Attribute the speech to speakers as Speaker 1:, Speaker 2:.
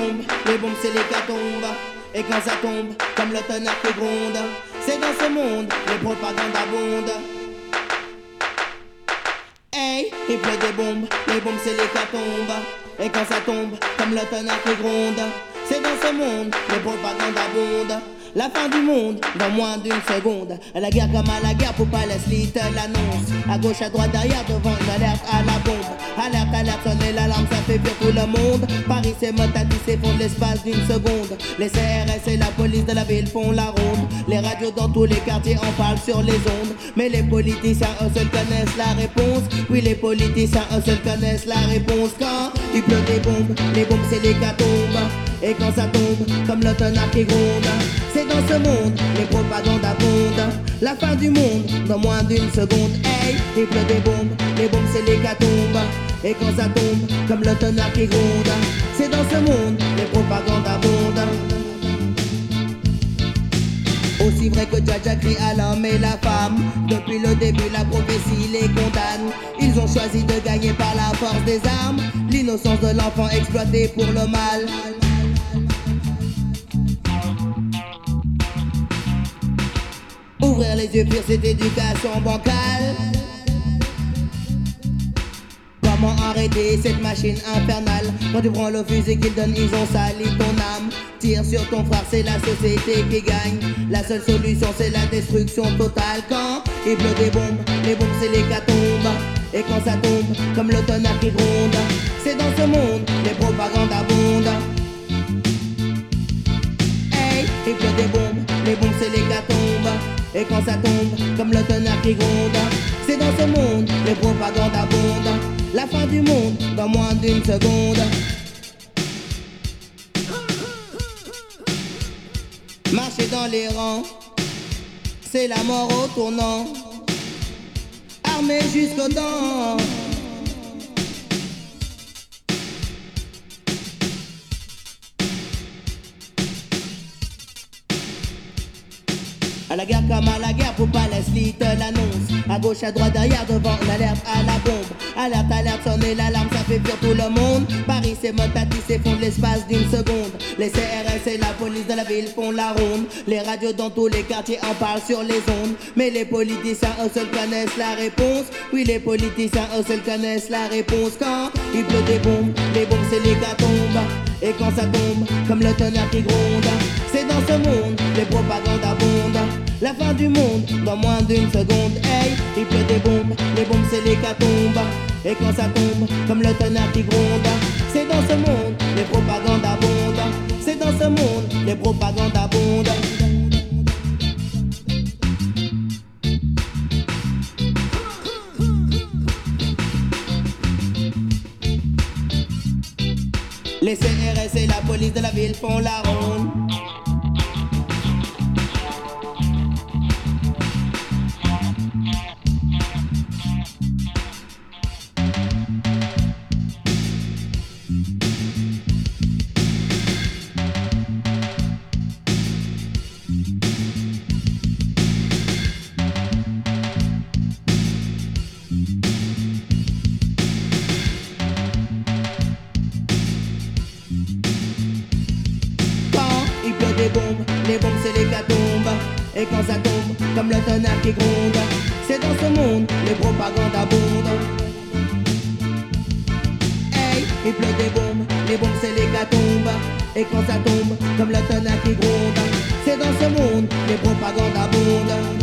Speaker 1: les bombes c'est l'hécatombe. Et quand ça tombe, comme le tonnerre qui gronde, c'est dans ce monde, les propagandes abondent. Hey, il pleut des bombes, les bombes c'est l'hécatombe. Et quand ça tombe, comme le tonnerre qui gronde, c'est dans ce monde, les propagandes abondent. La fin du monde, dans moins d'une seconde. À la guerre comme à la guerre, pour Palès Little l'annonce. À gauche, à droite, derrière, devant une alerte à la bombe. Alerte, alerte, sonner l'alarme, ça fait fuir tout le monde. Paris s'émotatisse et fond l'espace d'une seconde. Les CRS et la police de la ville font la ronde. Les radios dans tous les quartiers en parlent sur les ondes. Mais les politiciens, eux seuls connaissent la réponse. Oui, les politiciens, eux seuls connaissent la réponse. Quand il pleut des bombes, les bombes c'est l'hécatombe. Et quand ça tombe, comme le tonnerre qui gronde, c'est dans ce monde, les propagandes abondent. La fin du monde, dans moins d'une seconde. Hey, il pleut des bombes, les bombes c'est l'hécatombe. Et quand ça tombe, comme le tonnerre qui gronde, c'est dans ce monde, les propagandes abondent. Aussi vrai que Dja crie à l'homme et la femme. Depuis le début la prophétie les condamne. Ils ont choisi de gagner par la force des armes. L'innocence de l'enfant exploitée pour le mal. Ouvrir les yeux pire c'est éducation bancale. Comment arrêter cette machine infernale? Quand tu prends le fusil qu'ils donnent, ils ont sali ton âme. Tire sur ton frère, c'est la société qui gagne. La seule solution c'est la destruction totale. Quand il pleut des bombes, les bombes c'est l'hécatombe. Et quand ça tombe, comme le tonnerre qui gronde, c'est dans ce monde, les propagandes abondent. Hey, il pleut des bombes, les bombes c'est l'hécatombe. Et quand ça tombe, comme le tonnerre qui gronde, c'est dans ce monde, les propagandes abondent. La fin du monde, dans moins d'une seconde. Marcher dans les rangs, c'est la mort au tournant. Armé jusqu'aux dents. À la guerre comme à la guerre, pour Palès Little l'annonce. À gauche, à droite, derrière, devant une alerte à la bombe. Alerte, alerte, sonner l'alarme, ça fait fuir tout le monde. Paris s'émotatisse et fond l'espace d'une seconde. Les CRS et la police de la ville font la ronde. Les radios dans tous les quartiers en parlent sur les ondes. Mais les politiciens, eux seuls connaissent la réponse. Oui, les politiciens, eux seuls connaissent la réponse. Quand il pleut des bombes, les bombes c'est l'hécatombe. Et quand ça tombe, comme le tonnerre qui gronde, c'est dans ce monde, les propagandes abondent. La fin du monde, dans moins d'une seconde. Hey, il pleut des bombes, les bombes c'est l'hécatombe. Et quand ça tombe, comme le tonnerre qui gronde, c'est dans ce monde, les propagandes abondent. C'est dans ce monde, les propagandes abondent. Les CRS et la police de la ville font la ronde. Les bombes c'est l'hécatombe. Et quand ça tombe, comme le tonnerre qui gronde, c'est dans ce monde, les propagandes abondent. Hey, il pleut des bombes, les bombes c'est l'hécatombe. Et quand ça tombe, comme le tonnerre qui gronde, c'est dans ce monde, les propagandes abondent.